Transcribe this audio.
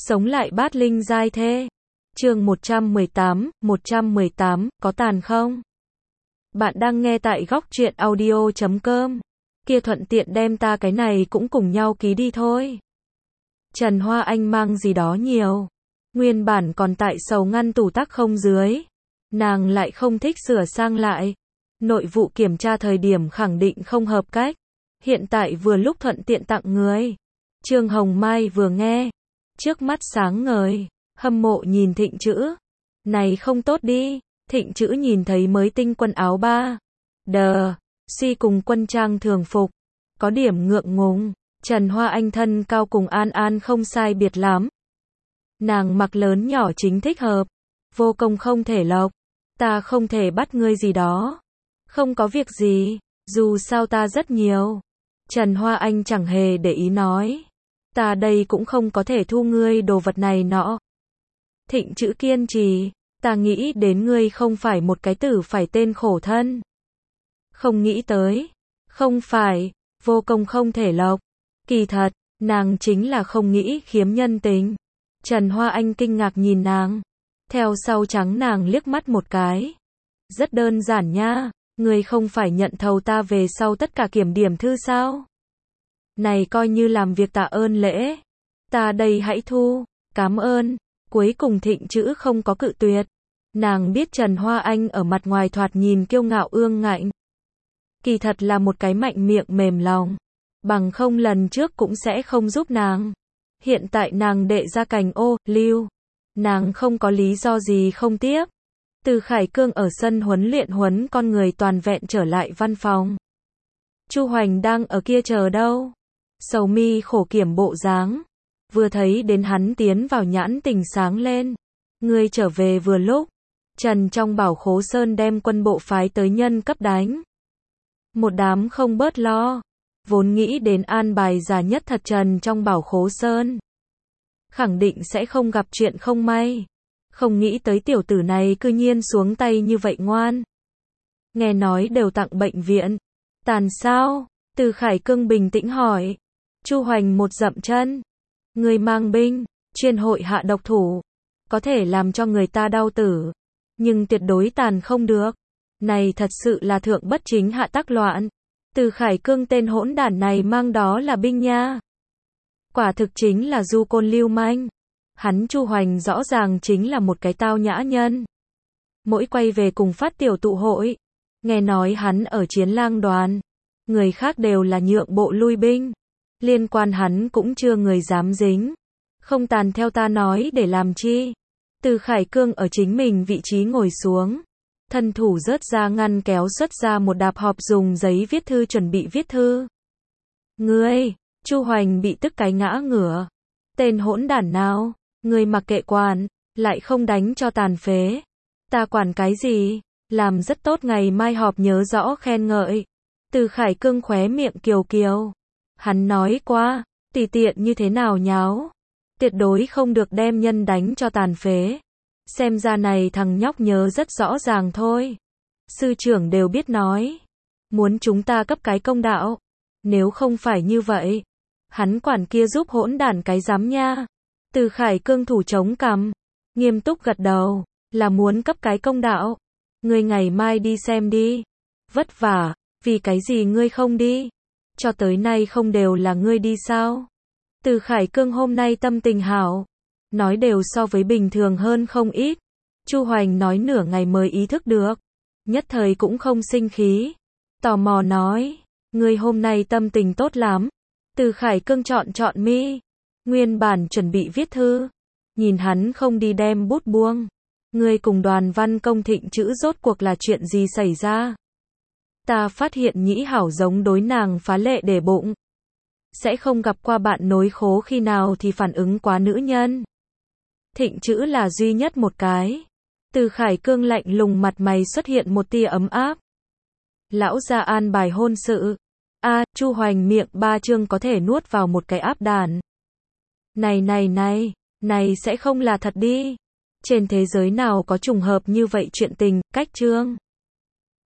Sống lại bát linh giai thê. Chương 118, có tàn không? Bạn đang nghe tại góc truyện audio.com. Kia thuận tiện đem ta cái này cũng cùng nhau ký đi thôi. Trần Hoa Anh mang gì đó nhiều. Nguyên bản còn tại sầu ngăn tủ tắc không dưới. Nàng lại không thích sửa sang lại. Nội vụ kiểm tra thời điểm khẳng định không hợp cách. Hiện tại vừa lúc thuận tiện tặng người. Trương Hồng Mai vừa nghe. Trước mắt sáng ngời. Hâm mộ nhìn Thịnh Chữ. Này không tốt đi. Thịnh Chữ nhìn thấy mới tinh quần áo ba. Suy cùng quân trang thường phục. Có điểm ngượng ngùng. Trần Hoa Anh thân cao cùng An An không sai biệt lắm. Nàng mặc lớn nhỏ chính thích hợp. Vô công không thể lộc. Ta không thể bắt ngươi gì đó. Không có việc gì. Dù sao ta rất nhiều. Trần Hoa Anh chẳng hề để ý nói. Ta đây cũng không có thể thu ngươi đồ vật này nọ. Thịnh Chữ kiên trì. Ta nghĩ đến ngươi không phải một cái tử phải tên khổ thân. Không nghĩ tới. Không phải. Vô công không thể lộc. Kỳ thật, nàng chính là không nghĩ khiếm nhân tình. Trần Hoa Anh kinh ngạc nhìn nàng. Theo sau trắng nàng liếc mắt một cái. Rất đơn giản nha. Ngươi không phải nhận thầu ta về sau tất cả kiểm điểm thư sao? Này coi như làm việc tạ ơn lễ. Ta đây hãy thu. Cảm ơn. Cuối cùng Thịnh Chữ không có cự tuyệt. Nàng biết Trần Hoa Anh ở mặt ngoài thoạt nhìn kiêu ngạo ương ngạnh. Kỳ thật là một cái mạnh miệng mềm lòng. Bằng không lần trước cũng sẽ không giúp nàng. Hiện tại nàng đệ ra cành ô, lưu. Nàng không có lý do gì không tiếp. Từ Khải Cương ở sân huấn luyện huấn con người toàn vẹn trở lại văn phòng. Chu Hoành đang ở kia chờ đâu. Sầu mi khổ kiểm bộ dáng. Vừa thấy đến hắn tiến vào nhãn tình sáng lên. Ngươi trở về vừa lúc. Trần trong bảo Khố Sơn đem quân bộ phái tới nhân cấp đánh. Một đám không bớt lo. Vốn nghĩ đến an bài già nhất thật Trần trong bảo Khố Sơn. Khẳng định sẽ không gặp chuyện không may. Không nghĩ tới tiểu tử này cư nhiên xuống tay như vậy ngoan. Nghe nói đều tặng bệnh viện. Tàn sao? Từ Khải Cương bình tĩnh hỏi. Chu Hoành một dậm chân. Người mang binh, chuyên hội hạ độc thủ. Có thể làm cho người ta đau tử. Nhưng tuyệt đối tàn không được. Này thật sự là thượng bất chính hạ tác loạn. Từ Khải Cương tên hỗn đản này mang đó là binh nha. Quả thực chính là du côn lưu manh. Hắn Chu Hoành rõ ràng chính là một cái tao nhã nhân. Mỗi quay về cùng phát tiểu tụ hội. Nghe nói hắn ở chiến lang đoàn. Người khác đều là nhượng bộ lui binh. Liên quan hắn cũng chưa người dám dính. Không tàn theo ta nói để làm chi. Từ Khải Cương ở chính mình vị trí ngồi xuống. Thân thủ rớt ra ngăn kéo xuất ra một đạp họp dùng giấy viết thư chuẩn bị viết thư. Ngươi, Chu Hoành bị tức cái ngã ngửa. Tên hỗn đản nào, ngươi mặc kệ quản, lại không đánh cho tàn phế. Ta quản cái gì, làm rất tốt ngày mai họp nhớ rõ khen ngợi. Từ Khải Cương khóe miệng kiều kiều. Hắn nói qua, tùy tiện như thế nào nháo. Tuyệt đối không được đem nhân đánh cho tàn phế. Xem ra này thằng nhóc nhớ rất rõ ràng thôi. Sư trưởng đều biết nói. Muốn chúng ta cấp cái công đạo. Nếu không phải như vậy. Hắn quản kia giúp hỗn đản cái giám nha. Từ Khải Cương thủ chống cằm. Nghiêm túc gật đầu. Là muốn cấp cái công đạo. Ngươi ngày mai đi xem đi. Vất vả. Vì cái gì ngươi không đi? Cho tới nay không đều là ngươi đi sao? Từ Khải Cương hôm nay tâm tình hảo. Nói đều so với bình thường hơn không ít. Chu Hoành nói nửa ngày mới ý thức được. Nhất thời cũng không sinh khí. Tò mò nói. Ngươi hôm nay tâm tình tốt lắm. Từ Khải Cương chọn mi. Nguyên bản chuẩn bị viết thư. Nhìn hắn không đi đem bút buông. Ngươi cùng Đoàn Văn Công Thịnh Chữ rốt cuộc là chuyện gì xảy ra? Ta phát hiện Nhĩ Hảo giống đối nàng phá lệ để bụng. Sẽ không gặp qua bạn nối khố khi nào thì phản ứng quá nữ nhân. Thịnh Chữ là duy nhất một cái. Từ Khải Cương lạnh lùng mặt mày xuất hiện một tia ấm áp. Lão gia an bài hôn sự. Chu Hoành miệng ba chương có thể nuốt vào một cái áp đàn. Này sẽ không là thật đi. Trên thế giới nào có trùng hợp như vậy chuyện tình, cách chương.